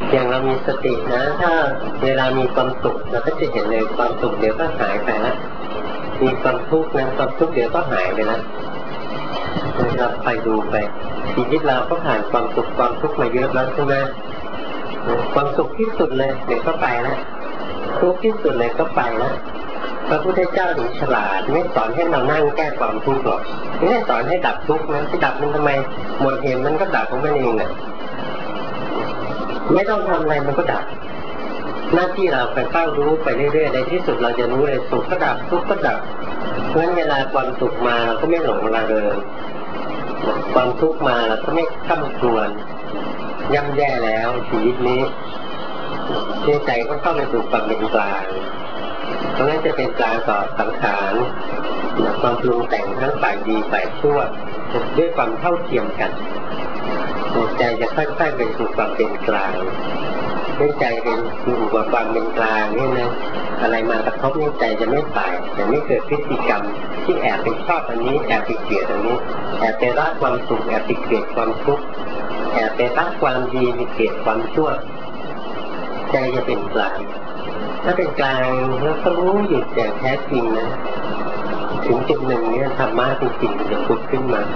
อย่างเรามีสตินะถ้าเวลามีความสุขเราก็จะเห็นเลยความสุขเดี๋ยวก็หายไปแล้วมีความทุกข์นะความทุกข์เดี๋ยวก็หายไปแล้วเราไปดูไปชีวิตเราก็ผ่านความสุขความทุกข์มาเยอะแล้วใช่ไหมความสุขที่สุดเลยเดี๋ยวก็ไปแล้วทุกข์ที่สุดเลยก็ไปแล้วพระพุทธเจ้าถึงฉลาดไม่สอนให้เรานั่งแก้ความทุกข์หรอกไม่สอนให้ดับทุกข์นะที่ดับมันทำไมหมดเหตุมันก็ดับของมันเองน่ะไม่ต้องทำอะไรมันก็ดับหน้าที่เราไปเฝ้ารู้ไปเรื่อยๆในที่สุดเราจะรู้เลยสุขก็ดับทุกข์ก็ดับเพราะฉะนั้นเวลาความสุขมาเราก็ไม่หลงระเริงความทุกข์มาเราก็ไม่ข้ามครวญย่ำแย่แล้วชีวิตนี้ใจก็เข้าไปสู่ความเป็นกลางเพราะฉะนั้นจะเป็นกลางต่อสังขารความปรุงแต่งทั้งฝ่ายดีฝ่ายชั่วด้วยความเท่าเทียมกันใจจะค่อยๆไปสู่ความเป็นกลางใจเป็นอยู่กับความเป็นกลางนี่นะอะไรมากระทบนี่ใจจะไม่ฝ่ายจะไม่เกิดพฤติกรรมที่แอบไปชอบอันนี้แอบไปเกลียดอันนี้แอบไปรักความสุขแอบไปเกลียดความทุกข์แอบไปรักความดีไปเกลียดความชั่วใจจะเป็นกลางถ้าเป็นกลางแล้วก็รู้หยุดอย่างแท้จริงนะถึงจุดหนึ่งเนี่ยธรรมะจริงๆจะพุดขึ้นมา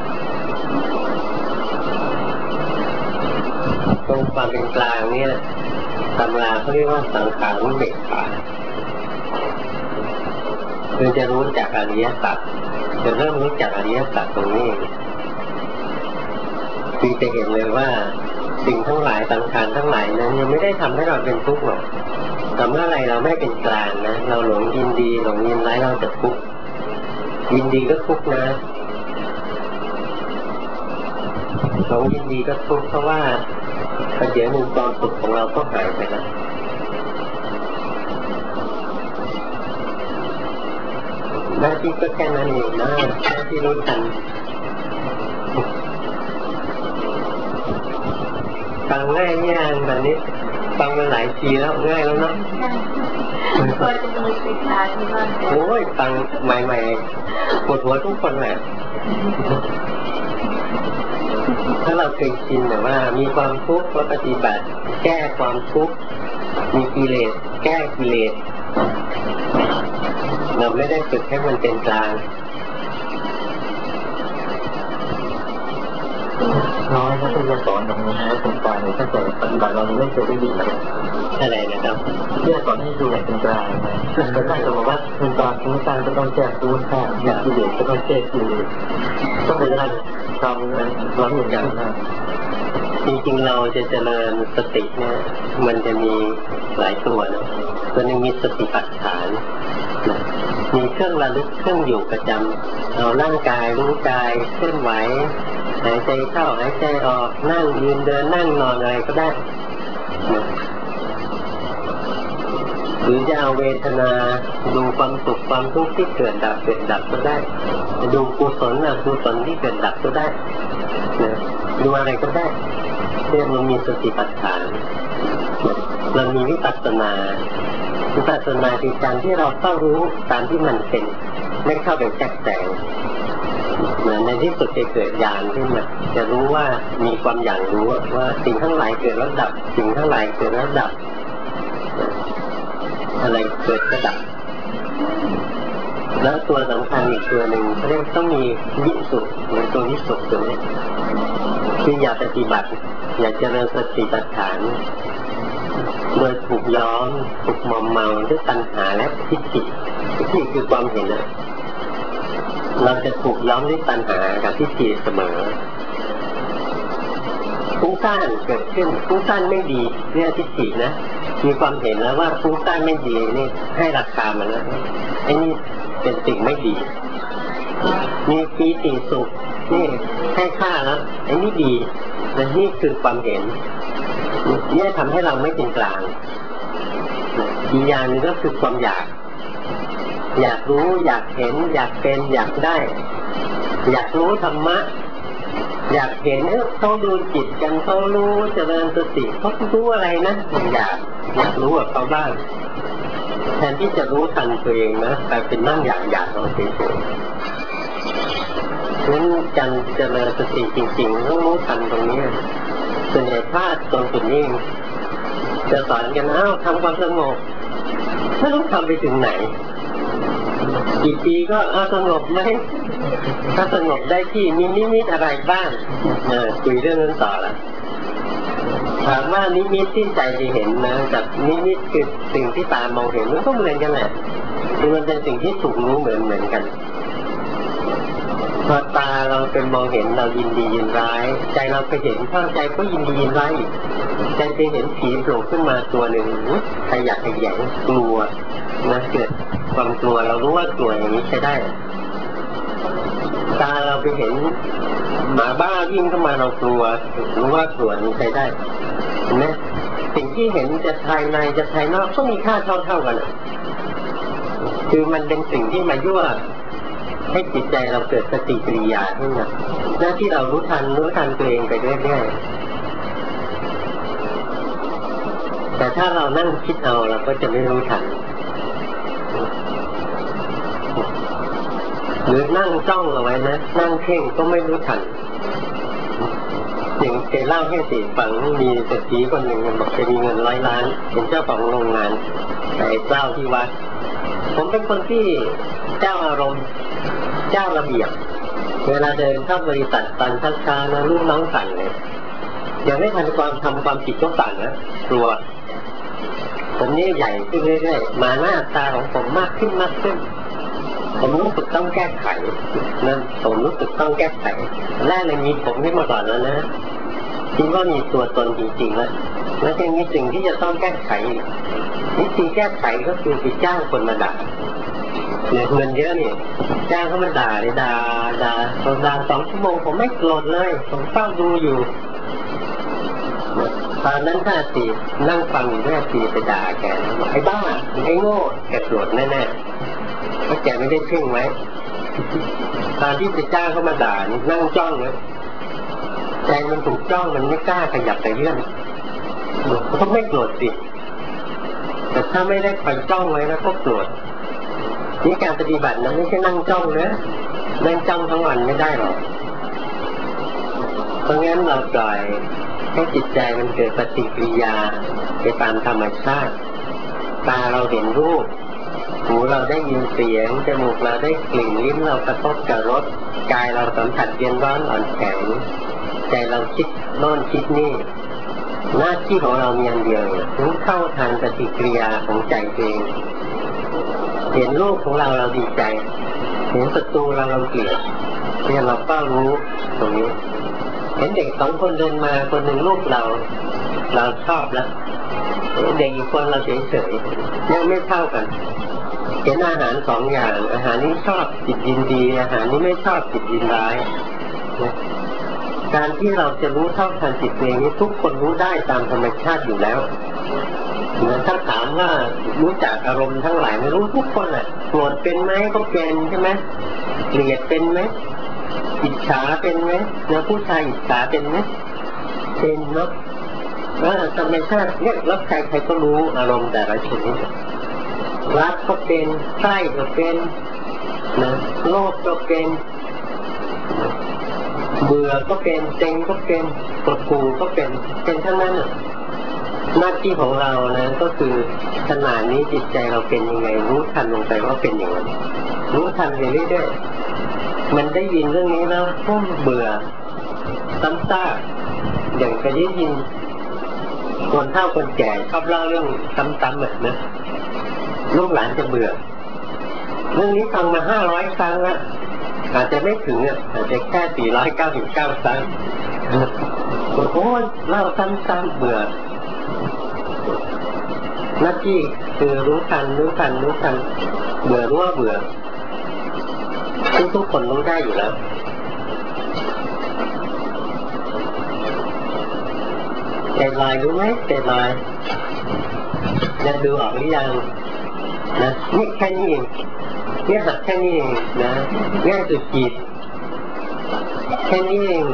ตรงความเป็นกลางเนี่ยตำราเขาเรียกว่าสังขารอุเบกขาคือจะรู้จักอริยสัจจะเริ่มรู้จักอริยสัจตรงนี้คือจะเห็นเลยว่าสิ่งทั้งหลายสังขารทั้งหลายนั้นยังไม่ได้ทำให้เราเป็นทุกข์หรอกแต่เมื่อไรเราไม่เป็นกลางนะเราหลงยินดีหลงยินร้ายเราจะทุกข์ยินดีก็ทุกข์นะหลงยินดีก็ทุกข์เพราะว่าเดี๋ยวหนึ่งความสุขของเราก็หายไปแล้วหน้าที่ก็แค่นั้นเองนะหน้าที่รู้ทันฟังง่ายเนี่ยแบบนี้ฟังมาหลายทีแล้วง่ายแล้วเนาะโอ้ยฟังใหม่ๆปวดหัวทุกคนแหละถ้าเราเคยชินแต่ว่ามีความทุกข์แล้วปฏิบัติแก้ความทุกข์มีกิเลสแก้กิเลสเราไม่ได้ฝึกให้มันเป็นกลางน้อยถ้าคุณจะสอนตรงนี้ให้เป็นกลางถ้าเกิดปฏิบัติเราไม่เคยได้ยินอะไรนะครับเพื่อสอนให้ดูแบบเป็นกลางแต่ถ้าสมมติว่าเป็นกลางคุณสร้างก็ต้องแก้คุณสร้างอยากกิเลสก็ต้องแก้กิเลสต้องเป็นการทำร้อนอย่างนั้นจริงๆเราจะเจริญสติเนี่ยมันจะมีหลายตัวนะตัวนึงมีสติปัฏฐานมีเครื่องระลึกเครื่องอยู่ประจำเอาร่างกายรู้กายเคลื่อนไหวหายใจเข้าหายใจออกนั่งยืนเดินนั่งนอนอะไรก็ได้หรือจะเอาเวทนาดูความสุขความทุกข์ที่เกิดดับก็ได้ดูกุศลอกุศลที่เกิดดับก็ได้ดูอะไรก็ได้เนี่ยมันมีสติปัฏฐานเรามีวิปัสสนาคือการที่เราต้องรู้ตามที่มันเป็นไม่เข้าไปแทรกแซงเหมือนในที่สุดจะเกิดญาณขึ้นมาจะรู้ว่ามีความอย่างรู้ว่าสิ่งทั้งหลายเกิดแล้วดับสิ่งทั้งหลายเกิดแล้วดับอะไรเกิดก็ดับแล้วตัวสำคัญอีกตัวหนึ่งเขาเรียกต้องมีวิสุทธิ์เหมือนตัววิสุทธิ์ตัวนี้คืออย่าปฏิบัติอย่าเจริญสติปัฏฐานโดยถูกย้อมถูกมอมเมาด้วยตัณหาและทิฏฐิที่คือความเห็นนะเราจะถูกย้อมด้วยตัณหากับทิฏฐิเสมอฟุ้งซ่านเกิดขึ้นฟุ้งซ่านไม่ดีเนี่ยทิฏฐินะมีความเห็นแล้วว่าฟุ้งซ่านไม่ดีนี่ให้ราคามันแล้วไอ้นี่เป็นสิ่งไม่ดีมีปีติสุขนี่ให้ค่าแล้วไอ้นี่ดีและนี่คือความเห็นนี่ทำให้เราไม่เป็นกลางอีกอย่างนึงก็คือความอยากรู้อยากเห็นอยากเป็นอยากได้อยากรู้ธรรมะอยากเห็นเขาดูจิตกันเขารู้เจริญสติเขารู้อะไรนะอยากรู้กับเขาบ้างแทนที่จะรู้ทันตัวเองนะกลายเป็นนั่งอยากเอาเฉยๆงั้นการเจริญสติจริงๆต้องรู้ทันตรงนี้ส่วนใหญ่พลาดตรงจุดนี้จะสอนกันทำความสงบไม่รู้ทำไปถึงไหนกี่ปีก็สงบไหมถ้าสงบได้ที่มีนิมิตอะไรบ้างคุยเรื่องนั้นต่อละถามว่านิมิตที่ใจจะเห็นนะกับนิมิตคือสิ่งที่ตามองเห็นมันก็เหมือนกันแหละคือมันเป็นสิ่งที่ถูกรู้เหมือนกันพอตาเราเป็นมองเห็นเรายินดียินร้ายใจเราไปเห็นเข้าใจก็ยินดียินร้ายใจไปเห็นผีโผล่ขึ้นมาตัวหนึ่งใครอยากขยงกลัวนะเกิดความกลัวเรารู้ว่ากลัวอย่างนี้ใช้ได้ตาเราไปเห็นหมาบ้าวิ่งเข้ามาเรากลัวรู้ว่ากลัวนี้ใช้ได้เห็นไหมสิ่งที่เห็นจะภายในจะภายนอกก็มีค่าเท่ากันคือมันเป็นสิ่งที่มายั่วให้จิตใจเราเกิดปฏิกิริยาขึ้นมาหน้าที่เรารู้ทันตัวเองไปเรื่อยๆแต่ถ้าเรานั่งคิดเอาเราก็จะไม่รู้ทันหรือนั่งจ้องเอาไว้นะนั่งเพ่งก็ไม่รู้ทันอย่างเคยเล่าให้สิฟังมีเศรษฐีคนหนึ่งบอกจะมีเงิน100 ล้านเป็นเจ้าของโรงงานแต่เจ้าที่วัดผมเป็นคนที่เจ้าอารมณ์เจ้าระเบียบเวลาเดินเข้าบริษัทตอนช้าๆนะลูกน้องสั่นเลยยังไม่ทันความผิดก็สั่นนะกลัวผมนี่ใหญ่ขึ้นเรื่อยๆมาหน้าตาของผมมากขึ้นผมรู้สึกต้องแก้ไขนั่นผมรู้สึกต้องแก้ไขแรกเลยมีผมขึ้นมาก่อนแล้วนะคิดว่ามีตัวตนจริงๆแล้วยังมีสิ่งที่จะต้องแก้ไขวิธีแก้ไขก็คือไปจ้างคนมาด่าเนี่ยเงินเยอะนี่จ้างเขามาด่าเลยด่า2 ชั่วโมงผมไม่โกรธเลยผมเฝ้าดูอยู่ตอนนั้น54นั่งฟังอยู่54ไปด่าแกบอกไอ้บ้าไอ้โง่แกโกรธแน่ๆเพราะแกไม่ได้เพ่งไว้ตอนที่ไปจ้างเขามาด่านี่นั่งจ้องเลยใจมันถูกจ้องมันไม่กล้าขยับไปเรื่องก็ไม่โกรธสิแต่ถ้าไม่ได้คอยจ้องไว้แล้วก็โกรธนี่การปฏิบัตินะไม่ใช่นั่งจ้องนะนั่งจ้องทั้งวันไม่ได้หรอกเพราะงั้นเราปล่อยให้จิตใจมันเกิดปฏิกิริยาไปตามธรรมชาติตาเราเห็นรูปหูเราได้ยินเสียงจมูกเราได้กลิ่นลิ้นเรากระทบกับรสกายเราสัมผัสเย็นร้อนอ่อนแข็งใจเราคิดโน่นคิดนี่หน้าที่ของเรามีอันเดียวรู้เข้าทางปฏิกิริยาของใจเองเห็นลูกของเราดีใจเห็นศัตรูเราเกลียดเนี่ยเราก็รู้ตรงนี้เห็นเด็ก2 คนเดินมาคนหนึ่งลูกเราชอบแล้วเด็กอีกคนเราเฉยๆยังไม่เท่ากันเห็นอาหาร2 อย่างอาหารนี้ชอบจิตยินดีอาหารนี้ไม่ชอบจิตยินร้ายการที่เราจะรู้เท่าทันจิตเองนี้ทุกคนรู้ได้ตามธรรมชาติอยู่แล้วถ้าถามว่ารู้จักอารมณ์ทั้งหลายไม่รู้ทุกคนแหละโกรธเป็นไหมก็เป็นใช่ไหมเกลียดเป็นไหมอิจฉาเป็นไหมผู้ชายอิจฉาเป็นไหมเป็นเนาะธรรมชาติเนี่ยรับใครก็รู้อารมณ์แต่ละชนิดรักก็เป็นใกล้ก็เป็นนะโลภก็เป็นเบื่อก็เป็นเซ็งก็เป็นกดขู่ก็เป็นทั้งนั้นหน้าที่ของเรานะก็คือขณะนี้จิตใจเราเป็นยังไงรู้ทันลงไปว่าเป็นอย่างนั้นรู้ทันไปเรื่อยๆมันได้ยินเรื่องนี้แล้วก็เบื่อซ้ำซากอย่างเคยได้ยินคนเฒ่าคนแก่ชอบเล่าเรื่องซ้ำๆแบบนะลูกหลานจะเบื่อเรื่องนี้ฟังมา500 ครั้งแล้วอาจจะไม่ถึงอาจจะแค่499 ครั้งโอ้ยเล่าซ้ำๆเบื่อหน้าที่คือรู้ทันเบื่อรู้ว่าเบื่อทุกคนรู้ได้อยู่แล้วใจลอยรู้ไหมใจลอยจะดูออกหรือยังนะนี่แค่นี้เองเนี่ยหัดแค่นี้เองนะง่ายสุดจิตแค่นี้เอง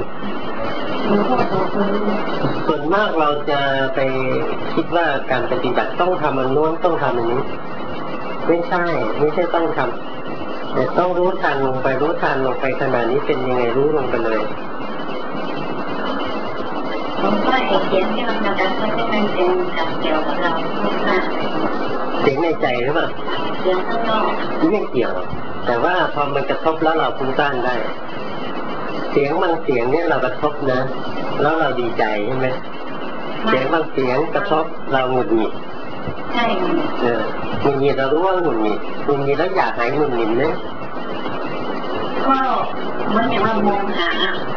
ส่วนมากเราจะไปคิดว่าการปฏิบัติต้องทำอันโน้นต้องทำอันนี้ไม่ใช่ต้องทำแต่ต้องรู้ทันลงไปขนาดนี้เป็นยังไงรู้ลงไปเลยผมก็เห็นที่มันจะก็จะเป็นกับเกี่ยวกับเรานะเสียงในใจหรือเปล่าเสียงข้างนอกไม่เกี่ยวแต่ว่าพอมันกระทบแล้วเราฟุ้งซ่านได้เสียงบางเสียงเนี่ยเรากระทบนะแล้วเราดีใจใช่ไหมเสียงบางเสียงกระทบเราหงุดหงิดใช่หงุดหงิดเรารู้ว่าหงุดหงิดแล้วอยากหายหงุดหงิดไหมก็เหมือนอย่างว่ามองหา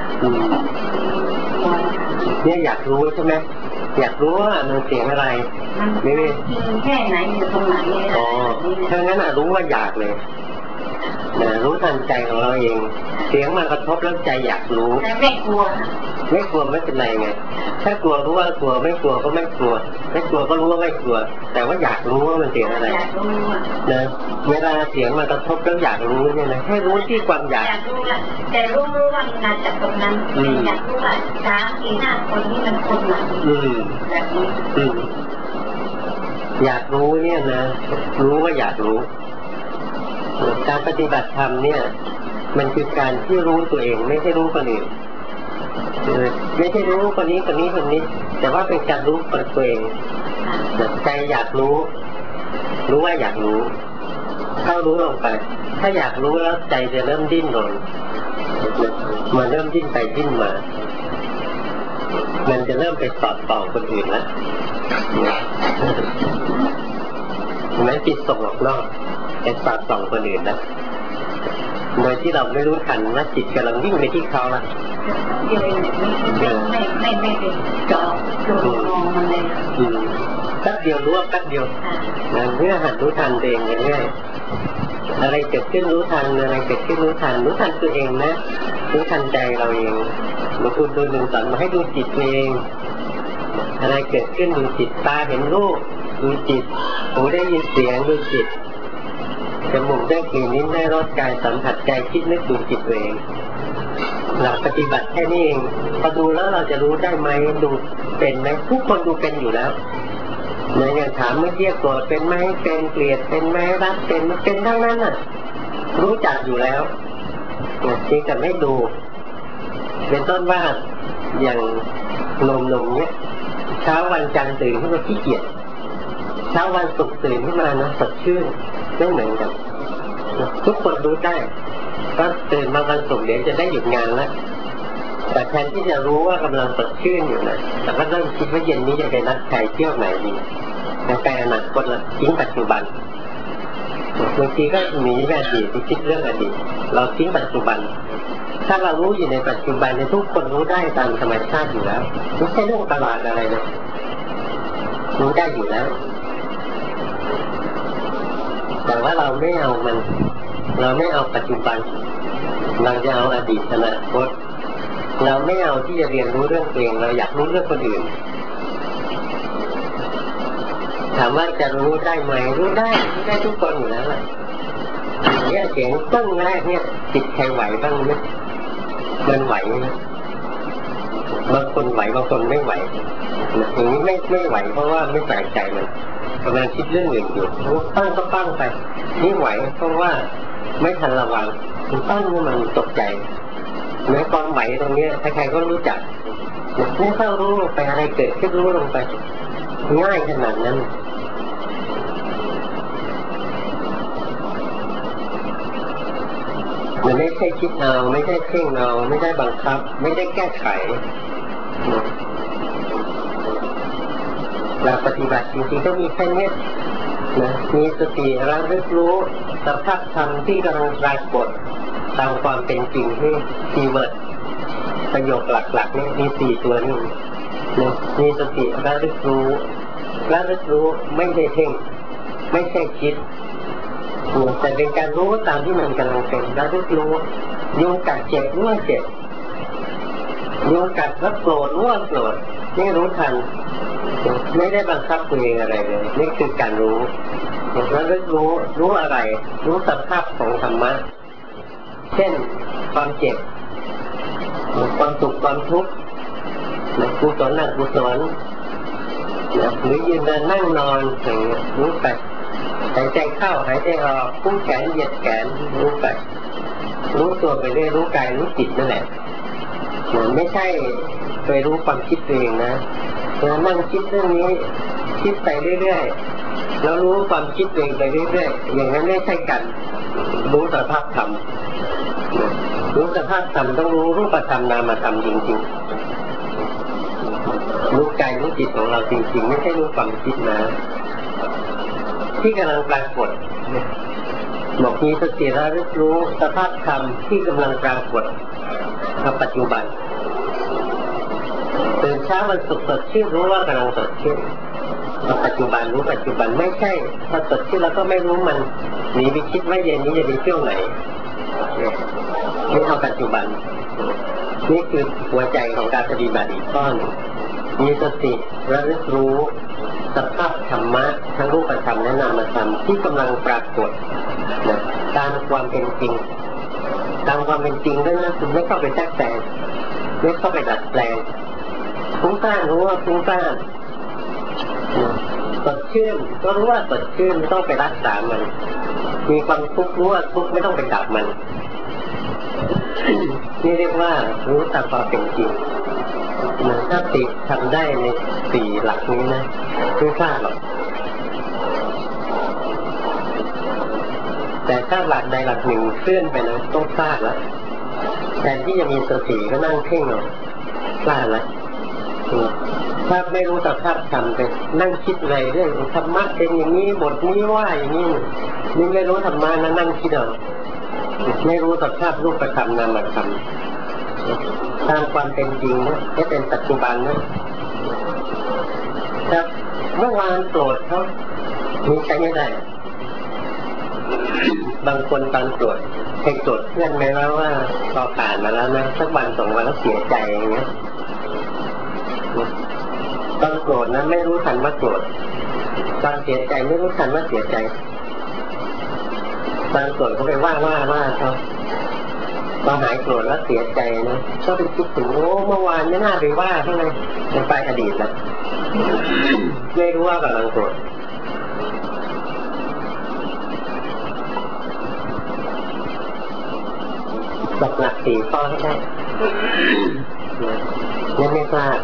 เนี่ยอยากรู้ใช่ไหมอยากรู้ว่ามันเสียงอะไรมันแค่ไหนอยู่ตรงไหนเนี่ยอ๋อถ้างั้นรู้ว่าอยากเลยรู้ทันใจของเราเองเสียงมันกระทบแล้วใจอยากรู้แต่ไม่กลัวไม่กลัวไม่เป็นไรไงถ้ากลัวรู้ว่ากลัวไม่กลัวก็ไม่กลัวไม่กลัวก็รู้ว่าไม่กลัวแต่ว่าอยากรู้ว่ามันเสียงอะไรอยากรู้อ่ะนะเวลาเสียงมันกระทบแล้วอยากรู้เนี่ยนะให้รู้ที่ความอยากอยากรู้อ่ะแต่รู้ว่ามันมาจากตรงนั้นอยากรู้ว่า3-4-5คนนี้มันคนไหนแบบนี้อยากรู้เนี่ยนะรู้ว่าอยากรู้การปฏิบัติธรรมเนี่ยมันคือการที่รู้ตัวเองไม่ใช่รู้คนอื่นไม่ใช่รู้คนนี้แต่ว่าเป็นการรู้ตัวเองใจอยากรู้ว่าอยากรู้เข้ารู้ลงไปถ้าอยากรู้แล้วใจจะเริ่มดิ้นรนมันเริ่มดิ้นไปดิ้นมามันจะเริ่มไปสอดส่องคนอื่นแล้วแม้จิตส่งออกนอกไปสอดส่องคนอื่นแล้วโดยที่เราไม่รู้ทันว่าจิตกำลังวิ่งไปที่เขาละไม่เป็นจอมองมันเลยแป๊บเดียวรู้ว่าแป๊บเดียวเพื่อหัดรู้ทันเองง่ายๆอะไรเกิดขึ้นรู้ทันอะไรเกิดขึ้นรู้ทันตัวเองนะรู้ทันใจเราเองหลวงปู่ดูลสอนมาให้ดูจิตตัวเองอะไรเกิดขึ้นดูจิตตาเห็นรูปดูจิตหูได้ยินเสียงดูจิตจมูกได้กลิ่นลิ้นได้รสกายสัมผัสใจคิดนึกดูจิตตัวเองเราปฏิบัติแค่นี้เองพอดูแล้วเราจะรู้ได้ไหมดูเป็นไหมทุกคนดูเป็นอยู่แล้วเหมือนอย่างถามเมื่อกี้โกรธเป็นไหมเป็นเกลียดเป็นไหมรักเป็นทั้งนั้นน่ะรู้จักอยู่แล้วจริงแต่ไม่ดูเป็นต้นว่าอย่างหนุ่มๆเนี่ยเช้าวันจันทร์ตื่นขึ้นมาขี้เกียจเช้าวันศุกร์ตื่นขึ้นมานะสดชื่นไม่เหมือนกันทุกคนรู้ได้ก็ตื่นมาวันศุกร์เดี๋ยวจะได้หยุดงานแล้วแต่แทนที่จะรู้ว่ากำลังสดชื่นอยู่นะแต่ก็เริ่มคิดว่าเย็นนี้จะไปนัดใครเที่ยวไหนดีแต่อนาคตละทิ้งปัจจุบันบางทีก็หนีไปอดีตไปคิดเรื่องอดีตเราทิ้งปัจจุบันถ้าเรารู้อยู่ในปัจจุบันในทุกคนรู้ได้ตามธรรมชาติอยู่แล้วไม่ใช่เรื่องประหลาดอะไรนะรู้ได้อยู่แล้วแต่ว่าเราไม่เอามันเราไม่เอาปัจจุบันเราจะเอาอดีตอนาคตเราไม่เอาที่จะเรียนรู้เรื่องตัวเองเราอยากรู้เรื่องคนอื่นถามว่าจะรู้ได้ไหมรู้ได้ทุกคนอยู่แล้วแหละเนี่ยเสียงต้นแรกเนี่ยจิตใครไหวบ้างไหมมันไหวนะบางคนไหวบางคนไม่ไหวอย่างนี้ไม่ไหวเพราะว่าไม่ใส่ใจมันกำลังคิดเรื่องอื่นอยู่ตั้งก็ตั้งไปนี่ไหวเพราะว่าไม่ทันระวังตั้งมันตกใจแม้ความไหวตรงนี้ใครๆก็รู้จักไม่เข้ารู้ลงไปอะไรเกิดขึ้นรู้ลงไปง่ายขนาดนั้นมันไม่ใช่คิดเอาไม่ใช่เพ่งเอาไม่ได้บังคับไม่ได้แก้ไขเราปฏิบัติจริงๆก็มีแค่นี้นะมีสติระลึกรู้สภาพธรรมที่กำลังปรากฏตามความเป็นจริงที่คีย์เวิร์ดประโยคหลักๆนี่มี4ตัวนี้นะมีสติระลึกรู้ไม่ใช่เพ่งไม่ใช่คิดแต่เป็นการรู้ตามที่มันกำลังเป็นระลึกรู้ยุงกัดเจ็บรู้ว่าเจ็บยุงกัดแล้วโกรธรู้ว่าโกรธนี่รู้ทันไม่ได้บังคับตัวเองอะไรเลยนี่คือการรู้แล้วรู้อะไรรู้สภาพของธรรมะเช่นความเจ็บความสุขความทุกข์กุศลอกุศลหรือยืนเดินนั่งนอนอย่างเงี้ยรู้ไปหายใจเข้าหายใจออกพุ่งแขนเหยียดแขนรู้ไปรู้ตัวไปเรื่อยรู้กายรู้จิตนั่นแหละไม่ใช่ไปรู้ความคิดตัวเองนะนั่งคิดเรื่องนี้คิดไปเรื่อยๆแล้วรู้ความคิดเองไปเรื่อยๆอย่างนั้นไม่ใช่การรู้สภาพธรรมรู้สภาพธรรมต้องรู้รูปธรรมนามธรรมจริงๆรู้กายรู้จิตของเราจริงๆไม่ใช่รู้ความคิดนะที่กำลังปรากฏบอกมีสติระลึกรู้สภาพธรรมที่กำลังปรากฏในปัจจุบันตื่นเช้าวันศุกร์สดชื่นรู้ว่ากำลังสดชื่นปัจจุบันรู้ปัจจุบันไม่ใช่พอสดชื่นแล้วก็ไม่รู้มันหนีไปคิดว่าเย็นนี้จะไปเที่ยวไหนนี่เอาปัจจุบันนี่คือหัวใจของการปฏิบัติอีกข้อหนึ่งมีสติระลึกรู้สภาพธรรมะทั้งรูปธรรมและนามธรรมที่กำลังปรากฏตามความเป็นจริงตามความเป็นจริงด้วยนะคุณไม่เข้าไปแทรกแซงไม่เข้าไปดัดแปลงฟุ้งซ่านรู้ว่าฟุ้งซ่านสดชื่นก็รู้ว่าสดชื่นไม่ต้องไปรักษามันมีความทุกข์รู้ว่าทุกข์ไม่ต้องไปดับมันนี่เรียกว่ารู้ตามความเป็นจริงถ้าติดทำได้ใน4หลักนี้นะไม่พลาดหรอกแต่ถ้าหลักใดหลักหนึ่งเคลื่อนไปนะต้องพลาดแล้วแทนที่จะมีสติก็นั่งเพ่งหรอกพลาดแล้วถ้าไม่รู้สภาพธรรมไปนั่งคิดอะไรเรื่องธรรมะเป็นอย่างนี้บทนี้ว่าอย่างนี้นี่ไม่รู้ธรรมะนั่งคิดเอาไม่รู้สภาพรูปธรรมนามธรรมตามความเป็นจริงนะให้เป็นปัจจุบันนะครับเมื่อวานโกรธเขามีใช้ไม่ได้บางคนตอนโกรธเคยโกรธเพื่อนไหมว่าพอผ่านมาแล้วนะสักวัน2 วันแล้วเสียใจอย่างเงี้ยตอนโกรธนะไม่รู้ทันว่าโกรธตอนเสียใจไม่รู้ทันว่าเสียใจตอนโกรธเขาไปว่าเขาตอนหายโกรธแล้วเสียใจนะก็ไปคิดถึงโอ้เมื่อวานไม่น่าไปว่าเท่าไหร่มันไปอดีตแล้วไม่รู้ว่ากำลังโกรธหลัก4 ข้อให้ได้ไม่พลาด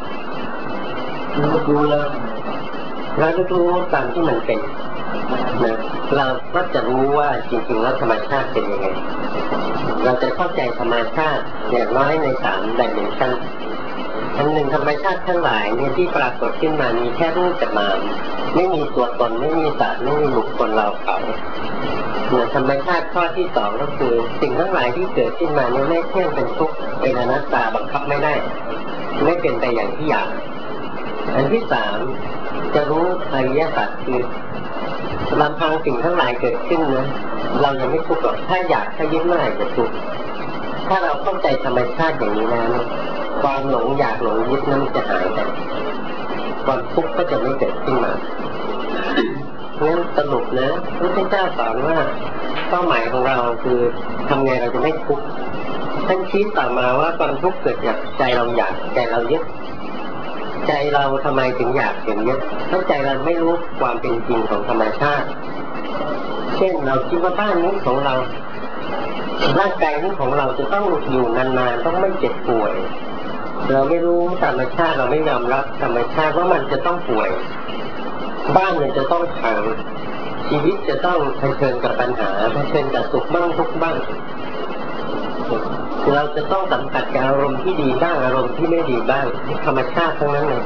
รู้แล้วรู้ตามที่มันเป็นนะเราก็จะรู้ว่าจริงๆแล้วธรรมชาติเป็นยังไงเราจะเข้าใจธรรมชาติอย่างน้อยใน3 dimension อันหนึ่งธรรมชาติทั้งหลายเนี่ยที่ปรากฏขึ้นมามีแค่รูปกับนามไม่มีตัวตนไม่มีสัตว์ไม่มีบุคคลเราเขาธรรมชาติข้อที่2ก็คือสิ่งทั้งหลายที่เกิดขึ้นมาเนี่ยไม่เที่ยงเป็นทุกข์เป็นอนัตตาบังคับไม่ได้ไม่เป็นไปอย่างที่อยากอันที่3จะรู้อริยสัจคือลำพังสิ่งทั้งหลายเกิดขึ้นนะเรายังไม่ทุกข์หรอกถ้าอยากถ้ายึดเมื่อไหร่จะทุกข์ถ้าเราเข้าใจธรรมชาติอย่างนี้นะความหลงอยากหลงยึดนั้นจะหายไปความทุกข์ก็จะไม่เกิดขึ้นมางั้นสรุปนะพระพุทธเจ้าสอนว่าเป้าหมายของเราคือทำไงเราจะไม่ทุกข์ท่านชี้ต่อมาว่าความทุกข์เกิดจากใจเราอยากใจเรายึดใจเราทำไมถึงอยากถึงยึดเพราะใจเราไม่รู้ความเป็นจริงของธรรมชาติเช่นเราคิดว่าบ้านนี้ของเราร่างกายนี้ของเราจะต้องอยู่นานๆต้องไม่เจ็บป่วยเราไม่รู้ธรรมชาติเราไม่ยอมรับธรรมชาติว่ามันจะต้องป่วยบ้านเนี่ยจะต้องพังชีวิตจะต้องเผชิญกับปัญหาเผชิญกับสุขบ้างทุกข์บ้างเราจะต้องสัมผัสกับอารมณ์ที่ดีบ้างอารมณ์ที่ไม่ดีบ้างธรรมชาติทั้งนั้นเลย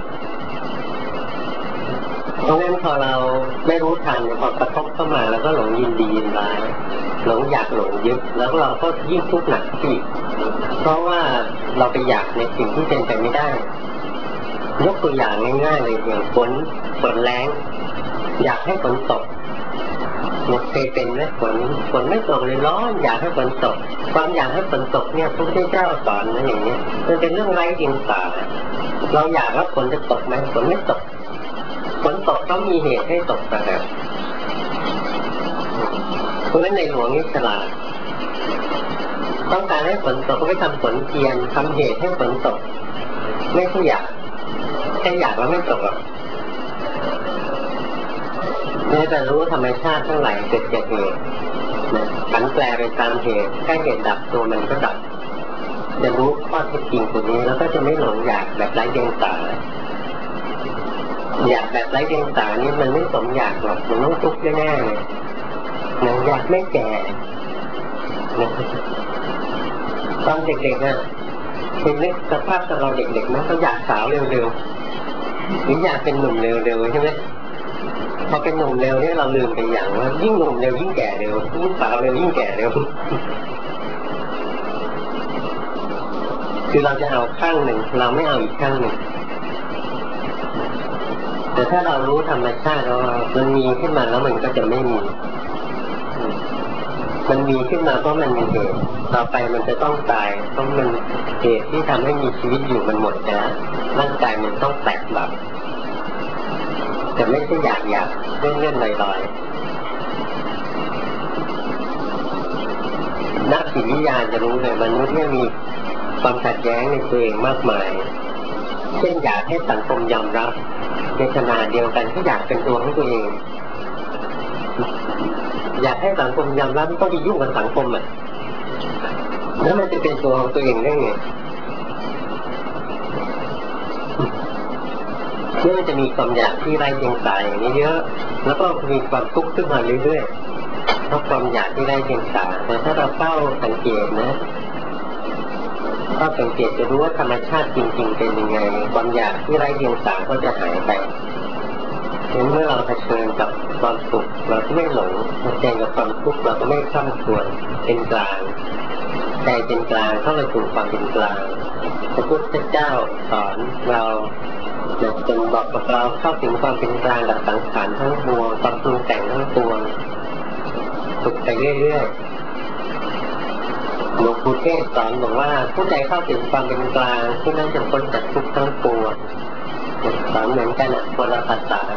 เพราะงั้นพอเราไม่รู้ทันพอกระทบเข้ามาแล้วก็หลงยินดียินร้ายหลงอยากหลงยึดแล้วเราก็ยิ่งทุกข์หนักอีกเพราะว่าเราไปอยากในสิ่งที่เป็นไปไม่ได้ยกตัวอย่างง่ายๆเลยอย่างฝนแล้งอยากให้ฝนตกเคยเป็นไหมฝนไม่ตกเลยร้อนอยากให้ฝนตกความอยากให้ฝนตกเนี่ยพระพุทธเจ้าสอนนะอย่างนี้มันเป็นเรื่องไร้เดียงสาเราอยากว่าฝนจะตกไหมฝนไม่ตกฝนตกต้องมีเหตุให้ตกนะครับเพราะฉะนั้นในหลวงนี่ฉลาดต้องการให้ฝนตกก็ไปทำฝนเทียนทำเหตุให้ฝนตกไม่ใช่อยากแค่อยากแล้วไม่ตกหรอกนี่จะรู้ธรรมชาติทั้งหลายเกิดจากเหตุผันแปรไปตามเหตุแค่เหตุดับตัวมันก็ดับจะรู้ข้อเท็จจริงตัวนี้แล้วก็จะไม่หลงอยากแบบไร้เดียงสาอยากแบบไร้เดียงสานี่มันไม่สมอยากหรอกมันต้องทุกข์แน่ๆเลยอยากไม่แก่ตอนเด็กๆเนี่ยเป็นนึกสภาพตอนเราเด็กๆนะก็อยากสาวเร็วๆหรืออยากเป็นหนุ่มเร็วๆใช่ไหมพอเป็นหนุ่มเร็วเนี่ยเราลืมไปอย่างว่ายิ่งหนุ่มเร็วยิ่งแก่เร็วยิ่งสาวเร็วยิ่งแก่เร็วคือเราจะเอาข้างหนึ่งเราไม่เอาอีกข้างหนึ่งแต่ถ้าเรารู้ธรรมชาติว่ามันมีขึ้นมาแล้วมันก็จะไม่มีมันมีขึ้นมาเพราะมันมีเหตุต่อไปมันจะต้องตายเพราะมันเหตุที่ทำให้มีชีวิตอยู่มันหมดแล้วร่างกายมันต้องแตกดับแต่ไม่ใช่อยากเล่นๆลอยๆนักจิตวิทยาจะรู้เลยมนุษย์เนี่ยมีความขัดแย้งในตัวเองมากมายเช่นอยากให้สังคมยอมรับในขณะเดียวกันที่อยากเป็นตัวของตัวเองอยากให้สังคมยอมรับต้องไปยุ่งกับสังคมอ่ะแล้วมันจะเป็นตัวของตัวเองได้ไงเมื่อจะมีความอยากที่ไร้เดียงสาอย่างนี้เยอะแล้วก็มีความทุกข์ขึ้นมาเรื่อยๆเพราะความอยากที่ไร้เดียงสาแต่ถ้าเราเฝ้าสังเกตนะถ้าสังเกตจะรู้ว่าธรรมชาติจริงๆเป็นยังไงความอยากที่ไร้เดียงสาก็จะหายไปเมื่อเราเผชิญกับความสุขเราก็ไม่หลงเผชิญกับความทุกข์เราก็ไม่คล่ำครวญเป็นกลางใจเป็นกลางเข้าไปสู่ความเป็นกลางพระพุทธเจ้าสอนเราจนบอกกับเราเข้าถึงความเป็นกลางกับสังขารทั้งปวงความปรุงแต่งทั้งปวงฝึกไปเรื่อยๆหลวงปู่เทศสอนบอกว่าผู้ใดเข้าถึงความเป็นกลางผู้นั้นจะพ้นจากทุกข์ทั้งปวงสอนเหมือนกันนะคนละภาษา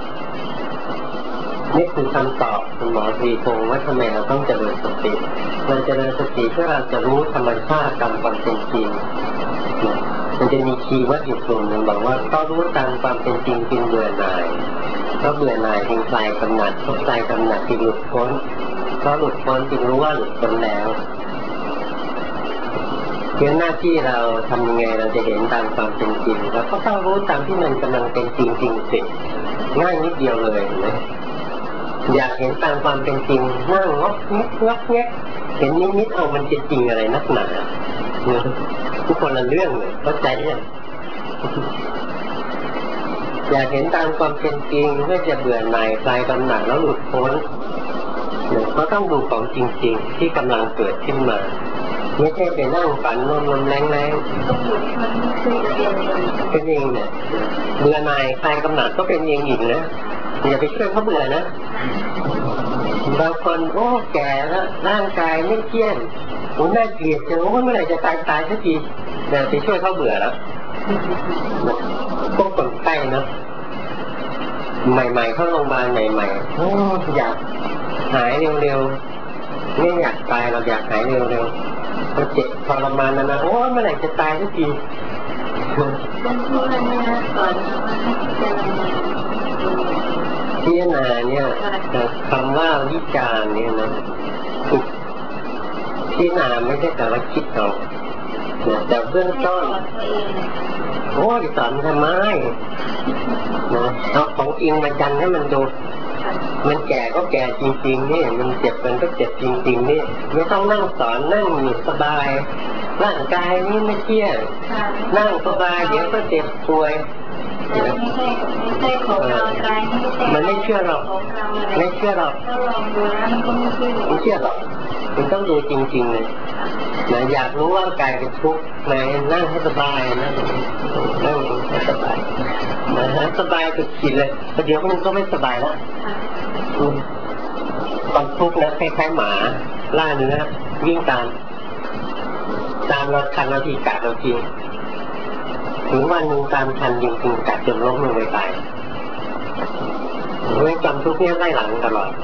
นี่คือคำตอบคุณหมอทวีพงศ์ว่าทำไมเราต้องเจริญสติเราเจริญสติเพื่อเราจะรู้ธรรมชาติตามความเป็นจริงมันจะมีคีย์วัดอยู่ตรงนึงบอกว่าต้องรู้ตามความเป็นจริงจึงเบื่อหน่ายเพราะเบื่อหน่ายจึงคลายกำหนัดเพราะคลายกำหนัดจึงหลุดพ้นเพราะหลุดพ้นจึงรู้ว่าหลุดพ้นแล้วเพียงหน้าที่เราทำยังไงเราจะเห็นตามความเป็นจริงแล้วก็ต้องรู้ตามที่มันกำลังเป็นจริงจริงสิง่ายนิดเดียวเลยนะอยากเห็นตามความเป็นจริงนั่งงอกนิดงอกแงะเห็นนิดเอามันจะจริงอะไรนักหนาทุกคนละเรื่องเลยเข้าใจยังอยากเห็นตามความเป็นจริงเพื่อจะเบื่อหน่ายคลายกำหนัดแล้วหลุดพ้นก็ต้องดูของจริงๆที่กำลังเกิดขึ้นมาไม่ใช่ไปนั่งฝันลมๆแรงๆเป็นเองเนี่ยเบื่อหน่ายคลายกำหนัดก็เป็นเองอีกนะอย่าไปช่วยเขาเบื่อนะบางคนโอ้แก่แล้วร่างกายไม่เที่ยงโอ้น่าเกลียดจังโอ้เมื่อไหร่จะตายสักทีอย่าไปช่วยเขาเบื่อแล้วพวกคนไข้นะใหม่ๆเข้าโรงพยาบาลใหม่ๆโอ้อยากหายเร็วๆไม่อยากตายเราอยากหายเร็วๆมันเจ็บทรมานนะโอ้เมื่อไหร่จะตายสักทีพิจารณาเนี่ยคำว่าวิจารณ์เนี่ยนะพิจารณาไม่ใช่แต่ว่าคิดเอาแต่เบื้องต้นโอ้ยสอนทำไมนะเอาของจริงมาจันให้มันดูมันแก่ก็แก่จริงๆนี่มันเจ็บมันก็เจ็บจริงๆนี่ไม่ต้องนั่งสอนนั่งสบายร่างกายนี่ไม่เที่ยงนั่งสบายเดี๋ยวก็เจ็บป่วยไม่ใช่ของเรากายมันไม่เชื่อหรอกไม่เชื่อหรอกไม่เชื่อหรอกมันต้องดูจริงๆเลยนะอยากรู้ว่ากายเป็นทุกข์ไหนนั่งให้สบายนั่งให้สบายนะฮะสบายสุดขีดเลยเดี๋ยวมันก็ไม่สบายแล้วความทุกข์นะคล้ายๆหมาล่าเนื้อวิ่งตามเราทันนาทีกัดเราทีถึงวันหนึ่งตามทันจริงๆกัดจนล้มลงไปตายเรื่องจำทุกเนี่ยไล่หลังตลอด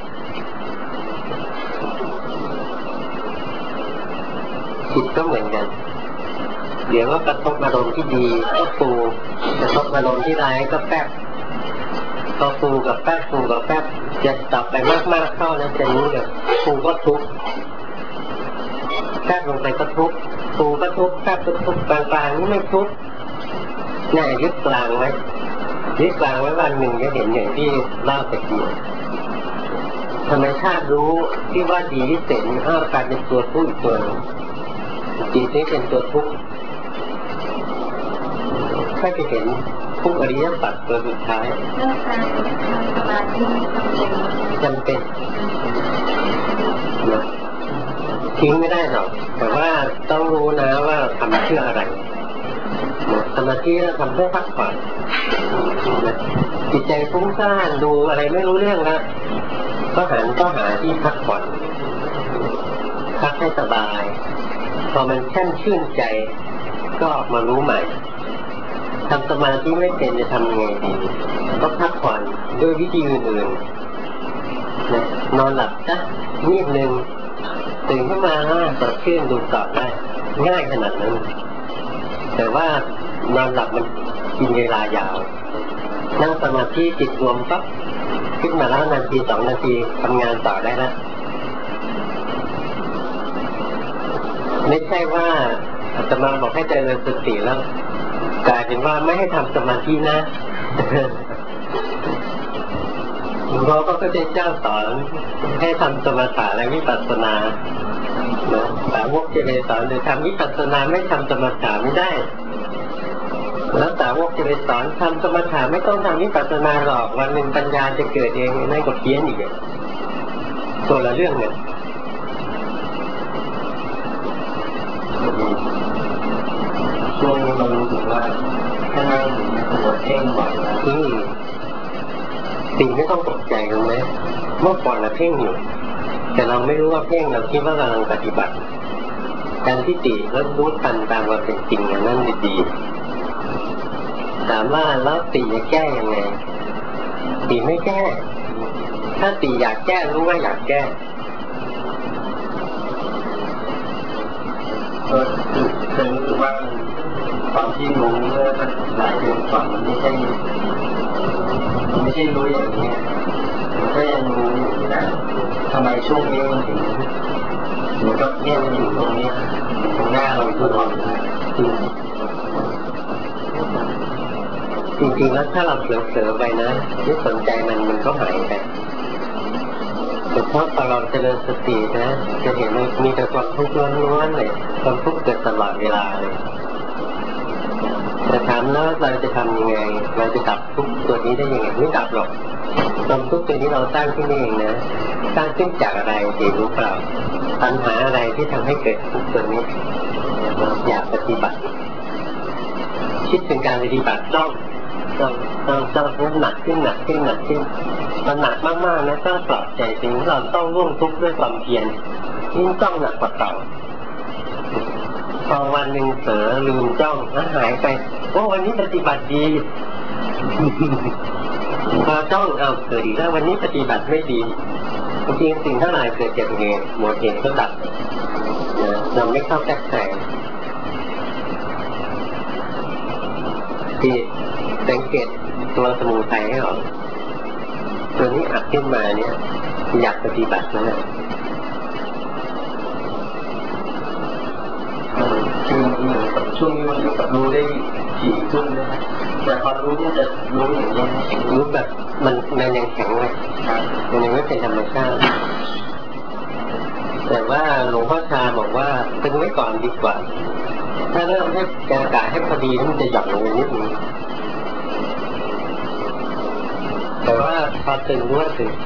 จิตก็เหมือนกันเดี๋ยวก็กระทบอารมณ์ที่ดีก็ฟูกระทบอารมณ์ที่ร้ายก็แป๊บพอฟูกับแป๊บจะต่อไปมากๆเข้านะจะรู้เลยฟูก็ทุกข์แป๊บลงไปก็ทุกข์ฟูก็ทุกข์แป๊บก็ทุกข์กลางๆนี่ไม่ทุกข์แน่ยึดกลางไว้นี่กลางไว้วันหนึ่งจะเห็นอย่างที่เล่าตะกี้ธรรมชาติรู้ที่ว่าดีที่เสร็จห้ามการเป็นตัวทุกข์อีกตัวนึงจิตนี้เป็นตัวทุกข์ถ้าจะเห็นทุกอริยสัจตัวสุดท้ายจำเป็นนะทิ้งไม่ได้หรอกแต่ว่าต้องรู้นะว่าทำเพื่ออะไรสมาธิเราทำเพื่อพักผ่อนจิตใจฟุ้งซ่านดูอะไรไม่รู้เรื่องแล้วก็หาที่พักผ่อนพักให้สบายพอมันแช่มชื่นใจก็ออกมารู้ใหม่ทำสมาธิไม่เป็นจะทำยังไงดีก็พักผ่อนด้วยวิธีอื่นๆนะนอนหลับสักนิดนึงตื่นขึ้นมาสดชื่นดูต่อได้ง่ายขนาดนั้นแต่ว่านอนหลับมันกินเวลายาวนั่งสมาธิจิตรวมปั๊บขึ้นมาแล้วนาที2 นาทีทำงานต่อได้แล้วไม่ใช่ว่าอาตมาบอกให้เจริญสติแล้วกลายเป็นว่าไม่ให้ทำสมาธินะเพราะพระพุทธเจ้าสอนให้ทำสมถะและวิปัสสนาสาวกจะไปสอนเลยทำวิปัสสนาไม่ทำสมถะไม่ได้แล้วสาวกจะไปสอนทำสมถะไม่ต้องทำวิปัสสนาหรอกวันหนึ่งปัญญาจะเกิดเองนั่นก็เพี้ยนอีกตัวละเรื่องเนี่ยช่วงนี้เรารู้สึกว่าถ้านั่งปวดเพ่งบ่อยสิ่งไม่ต้องตกใจรู้ไหมเมื่อก่อนเราเพ่งอยู่แต่เราไม่รู้ว่าเพ่งเราคิดว่ากำลังปฏิบัติการที่ติแล้วรู้ทันตามว่าเป็นจริงอย่างนั้นดีถามว่าแล้วติจะแก้ยังไงติไม่แก้ถ้าติอยากแก้รู้ว่าอยากแก้เคยรู้สึกว่าตอนที่รู้เมื่อหลายเดือนก่อนมันไม่ใช่รู้อย่างนี้มันก็ยังรู้อยู่นะทำไมช่วงนี้มันถึงมันก็เนี่ยมันอยู่ตรงนี้ตรงหน้าเราตลอดจริงๆแล้วถ้าเราเผลอๆไปนะไม่สนใจมันก็หายไปแต่พอเราเจริญสตินะจะเห็นมีแต่ความทุกข์ล้วนๆเลยความทุกข์เกิดตลอดเวลาเลยแต่ถามแล้วเราจะทำยังไงเราจะดับทุกข์ตัวนี้ได้ยังไงไม่ดับหรอกความทุกข์ตัวนี้เราสร้างขึ้นเองนะสร้างขึ้นจากอะไรเห็นรู้เปล่าปัญหาอะไรที่ทำให้เกิดทุกข์ตัวนี้อยากปฏิบัติคิดถึงการปฏิบัติต้องหนักขึ้นมันหนักมากๆนะต้องปลอบใจถึงเราต้องร่วมทุกข์ด้วยความเพียรยิ่งต้องหนักกว่าเก่าพอวันหนึ่งเผลอลืมจ้องแล้วหายไปโอ้วันนี้ปฏิบัติดีพอจ้องเอาเกิดอีกแล้ววันนี้ปฏิบัติไม่ดีจริงๆสิ่งทั้งหลายเกิดจากเหตุหมดเหตุก็ดับเราไม่เข้าแทรกแซงที่สังเกตตัวสมุทัยให้ออกตัวนี้อัดขึ้นมาเนี่ยอยากปฏิบัตินะช่วงนี้มันอยู่กับรู้ได้ถี่ขึ้นนะแต่พอรู้นี่จะรู้อย่างนี้รู้แบบมันยังแข็งเลยมันยังไม่เป็นธรรมชาติแต่ว่าหลวงพ่อชาบอกว่าตึงไว้ก่อนดีกว่าถ้าเริ่มให้แกกายให้พอดีมันจะหย่อนลงนิดนึงแต่ว่าพอตึงรู้ว่าตึง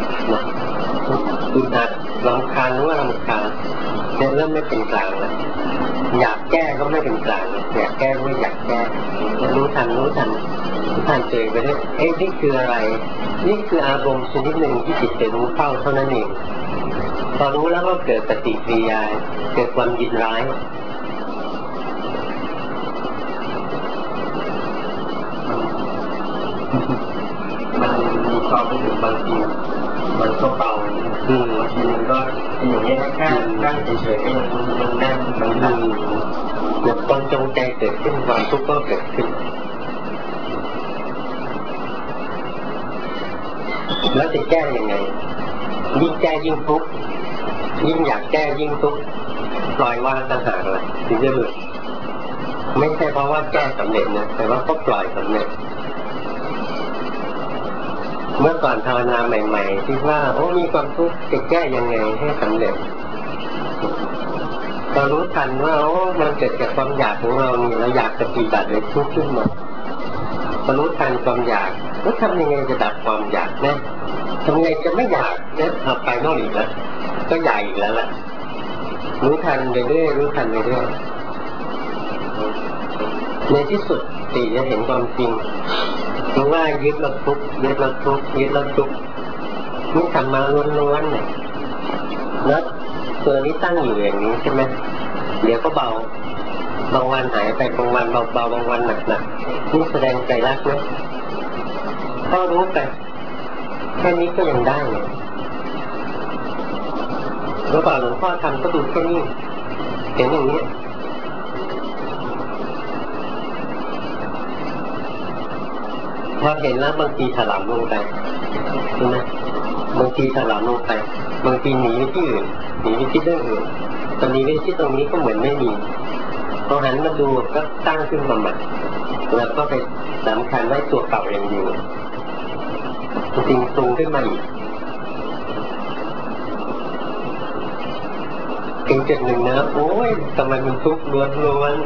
อึดอัดรำคาญรู้ว่ารำคาญเนี่ยเริ่มไม่เป็นกลางแล้วอยากแก้ก็ไม่เป็นกลางอยากแก้ไม่อยากแก้รู้ทันเจอไปได้นี่คืออะไรนี่คืออารมณ์ชนิดหนึ่งที่จิตจะรู้เข้าเท่านั้นเองพอรู้แล้วก็เกิดปฏิกิริยาเกิดความยินร้ายมันมีความรู้สึกบางทีมันก็เบาบางทีมันก็อย่างนี้แค่นั่งเฉยๆก็ยังมันแน่นมันดึงเกิดความจงใจเกิดขึ้นความทุกข์ก็เกิดขึ้นแล้วจะแก้ยังไงยิ่งแก้ยิ่งทุกข์ยิ่งอยากแก้ยิ่งทุกข์ปล่อยวางต่างหากเลยถึงจะหลุดไม่ใช่เพราะว่าแก้สำเร็จนะแต่ว่าก็ปล่อยสำเร็จเมื่อก่อนภาวนาใหม่ๆคิดว่าโอ้มีความทุกข์จะแก้ยังไงให้สำเร็จพอรู้ทันว่าโอ้มันเกิดจากความอยากของเรานี่เราอยากปฏิบัติเลยทุกข์ขึ้นมาพอรู้ทันความอยากแล้วทำยังไงจะดับความอยากนะทำยังไงจะไม่อยากเนี่ยเอาไปนอกอีกแล้วก็อยากอีกแล้วแหละรู้ทันไปเรื่อยรู้ทันไปเรื่อยในที่สุดติจะเห็นความจริงรู้ว่ายึดแล้วทุกข์ยึดแล้วทุกข์ยึดแล้วทุกข์นี่ทำมาล้วนๆเนี่ยแล้วตัวนี้ตั้งอยู่อย่างนี้ใช่ไหมเดี๋ยวก็เบาบางวันหายไปบางวันเบาๆบางวันหนักๆนี่แสดงใจรักไหมก็รู้ไปแค่นี้ก็ยังได้เลยเมื่อก่อนหลวงพ่อทำก็ดูแค่นี้เห็นอย่างนี้พอเห็นแล้วบางทีถลำลงไปใช่ไหมบางทีถลำลงไปบางทีหนีไปที่อื่นหนีไปคิดเรื่องอื่นตอนนี้ไปคิดตรงนี้ก็เหมือนไม่มีพอหันมาดูก็ตั้งขึ้นมาใหม่แล้วก็ไปสำคัญว่าตัวเก่ายังอยู่จริงตรงขึ้นมาอีกถึงจุดหนึ่งนะโอ้ยทำไมมันทุกข์ล้วน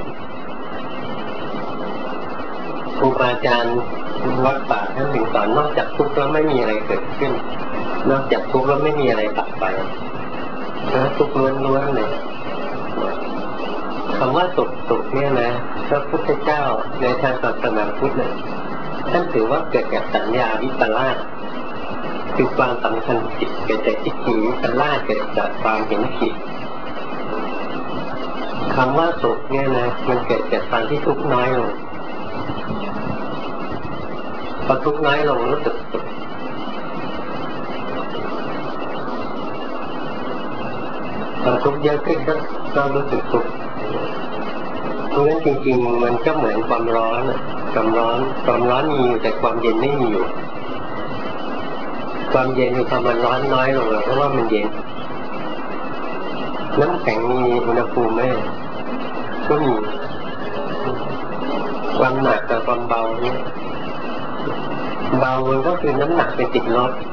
ๆครูอาจารย์วัดป่าท่านถึงสอนนอกจากทุกข์แล้วไม่มีอะไรเกิดขึ้นนอกจากทุกข์แล้วไม่มีอะไรตัดไปนะทุกข์ล้วนๆเลยคำว่าสุขเนี่ยนะพระพุทธเจ้าในทางศาสนาพุทธเนี่ยท่านถือว่าเกิดจากสัญญาวิปลาสคือความสำคัญผิดเกิดจากทิฏฐิวิปลาสเกิดจากความเห็นผิดคำว่าสุขเนี่ยนะมันเกิดจากความที่ทุกข์น้อยลงพอทุกข์น้อยลงรู้สึกสุขพอทุกข์เยอะขึ้นก็รู้สึกสุขเพราะฉะนั้นจริงๆมันก็เหมือนความร้อนความร้อนมีอยู่แต่ความเย็นไม่มีอยู่ความเย็นคือความมันร้อนน้อยลงเพราะว่ามันเย็นน้ำแข็งมีอุณหภูมิไหมก็มีความหนักกับความเบาเนี่ยเบามันก็คือน้ำหนักไปติดลบ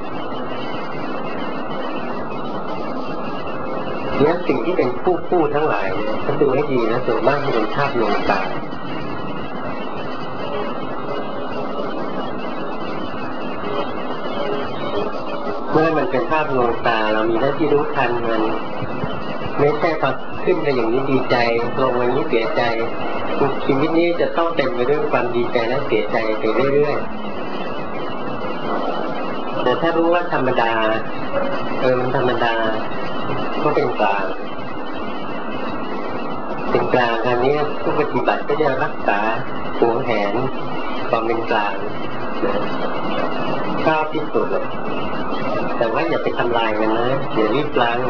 เนี่ยสิ่งที่เป็นคู่ทั้งหลายถ้าดูให้ดีนะส่วนมากมันเป็นภาพลวงตาเมื่อมันเป็นภาพลวงตาเรามีหน้าที่รู้ทันมันไม่ใช่พอขึ้นไปอย่างนี้ดีใจลงอย่างนี้เสียใจชีวิตนี้จะต้องเต็มไปด้วยความดีใจและเสียใจไปเรื่อยๆแต่ถ้ารู้ว่าธรรมดามันธรรมดาก็เป็นกลางอันนี้ผู้ปฏิบัติก็จะรักษาหวงแหนความเป็นกลางก้าวที่สุดแต่ว่าอย่าไปทำลายมันนะอย่ารีบล้าง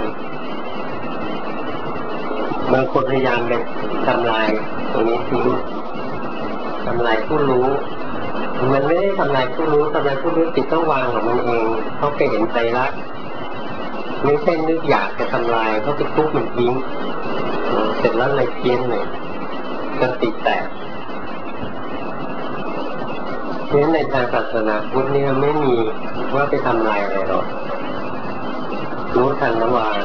บางคนพยายามไปทำลายตรงนี้ทิ้งทำลายผู้รู้มันไม่ได้ทำลายผู้รู้ทำลายผู้รู้จิตต้องวางของมันเองเขาไปเห็นใจรักไม่ใช่นึกอยากจะทำลายเขาไปทุบมันทิ้งเสร็จแล้วเลยเพี้ยนเลยสติแตกเพราะฉะนั้นในทางศาสนาพุทธเนี่ยไม่มีว่าไปทำลายอะไรหรอกรู้ทันระวาง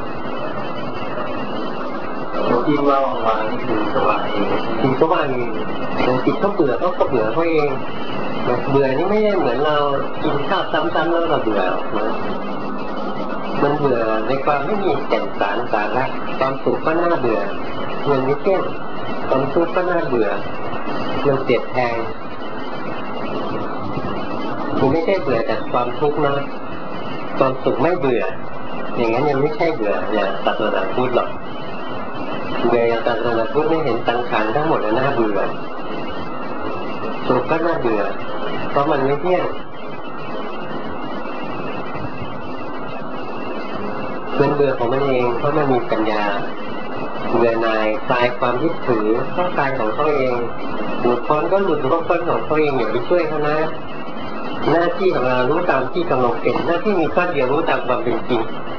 ที่ว่าวางนี่คือสว่างเองจิตก็ว่างเองจิตก็เบื่อก็เบื่อเขาเองเบื่อนี่ไม่ได้เหมือนเรากินข้าวซ้ำๆแล้วเราเบื่อมันเบื่อในความไม่มีแก่นสารสาระความสุขก็น่าเบื่อเงินไม่เต้นความทุกข์ก็น่าเบื่อมันเจ็บแทงมันไม่ใช่เบื่อแต่ความทุกข์นะความสุขไม่เบื่ออย่างนั้นยังไม่ใช่เบื่ออย่างศาสนาพุทธหรอกเบื่ออย่างศาสนาพุทธไม่เห็นสังขารทั้งหมดน่าเบื่อสุขก็น่าเบื่อเพราะมันไม่เที่ยงมันเบื่อของมันเองเพราะมันมีปัญญาเบื่อหน่ายคลายความยึดถือเข้าคลายของเขาเองหลุดพ้นก็หลุดพ้นของเขาเองอย่าไปช่วยเขานะหน้าที่ของเรารู้ตามที่กำหนดเป็นหน้าที่มีข้อเดียวรู้ตามความเป็นจริง